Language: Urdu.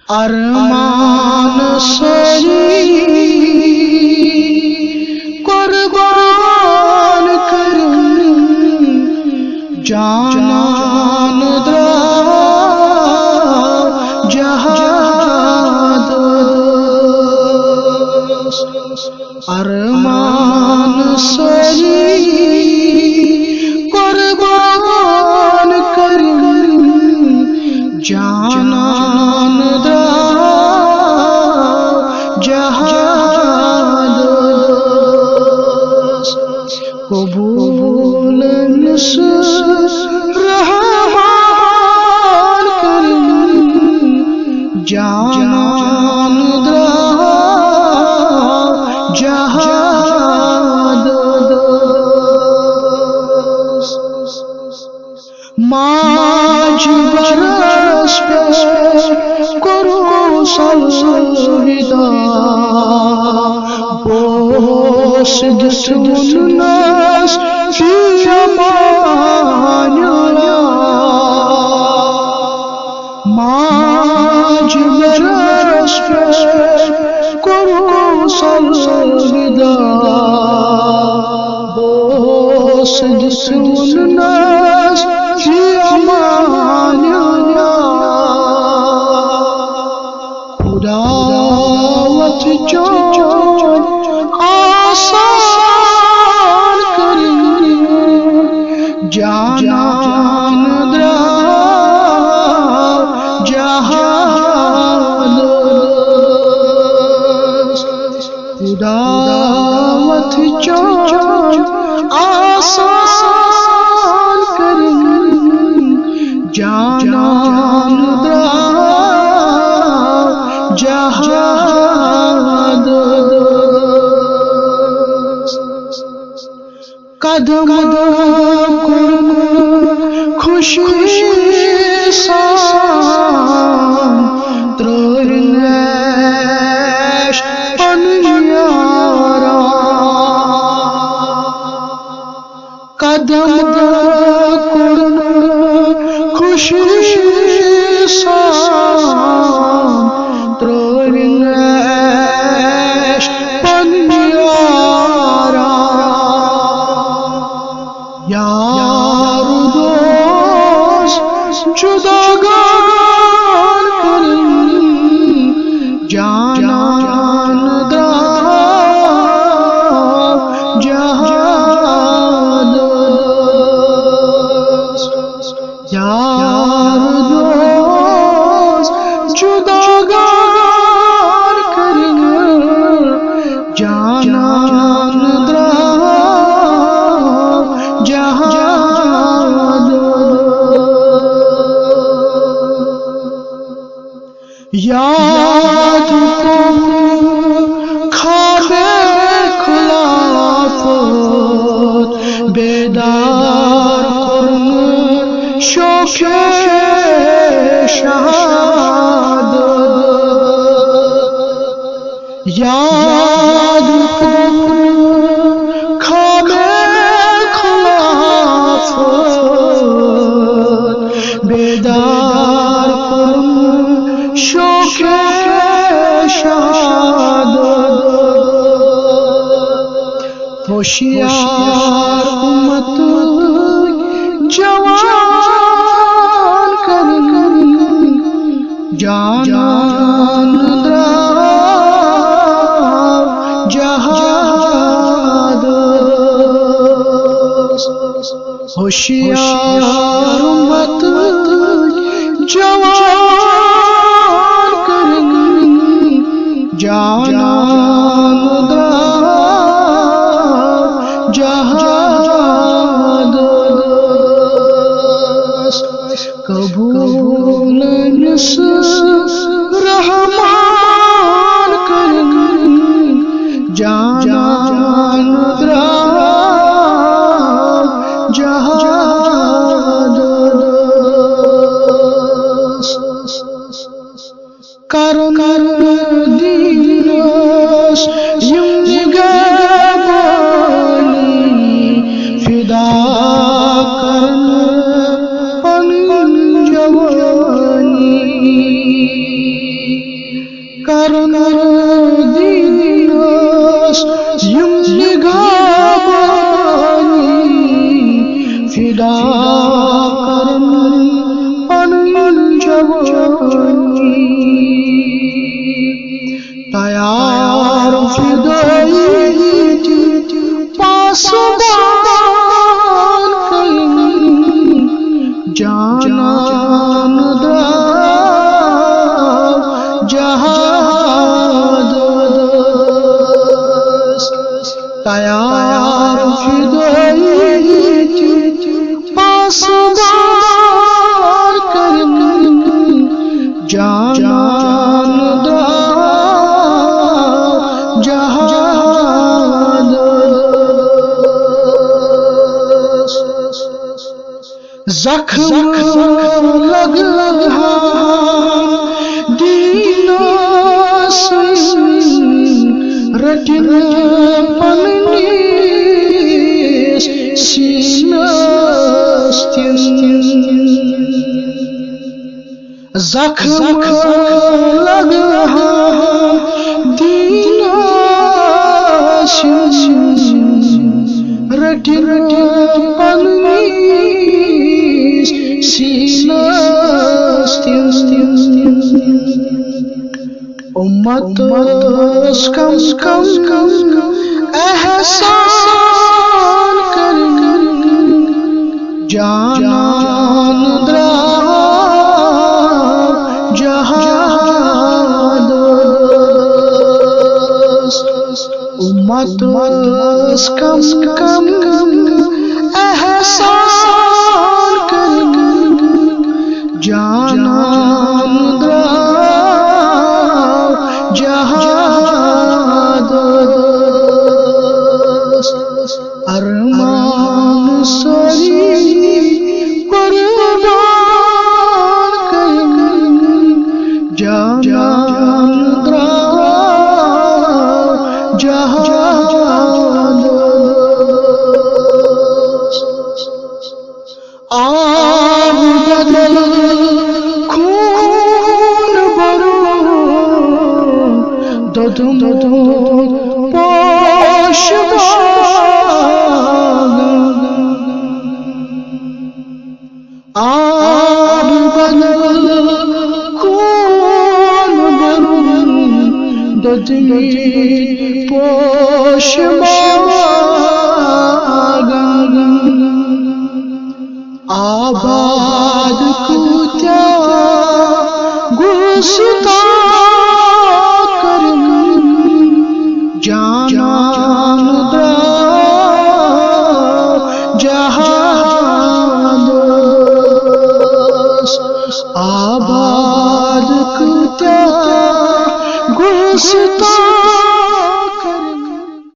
ارمان سری قربان کریں جانان درا جہاد ارمان سری قربان کریں جانان جہاد قبول رحمان کریں جانان جہاد ماج برس کرو سلسلہ بوس دسونس فی امان اللہ ماج برس کرو سلسلہ بوس دسونس فی امان اللہ خداوت جان آسان کریں جانان درا جہاد خداوت جان آسان کریں جانان درا جہاد قدم کن خوشی سان ترنیش پنیارا قدم کن خوشی سان ترنیش پنیارا یار دوست جداگان کریں جانان درا جہاد یار دوست جداگان کریں جانان درا جہاد یاد کو خواب خلافت بیدار کن شوق شہادت یاد کو خواب خلافت بیدار کن شوق شہادت ہوشیار امت جوان کریں جانان درا جہاد ہوشیار امت جوان کریں جانان درا جہاد قبول رحمان کریں جانان درا جہاد کرن دینس یم گبانی فدا کرن پن جوانی کرن دینس یم نگہبانی فدا کرن پنن جوانی تیار فدائی پاسبان کرن جانان دراو جہاد تیار فدائی پاسبان کرن جانان دراو جہاد زخم لگا دینس رٹن پننس سینس زخم لگا دینس رٹن پننس سینس امت کم احسان کرن جانان دراو جہاد امت کم احسان کرن جانان دراو جہاد ارمان سری قربان کرن جانان دراو جہاد آب بدل خون برو ددم پوش آب بدل خون برو ددم پوش آباد کوتیا گستاخ کرن جانان دراو جہاد آباد کوتیا گستاخ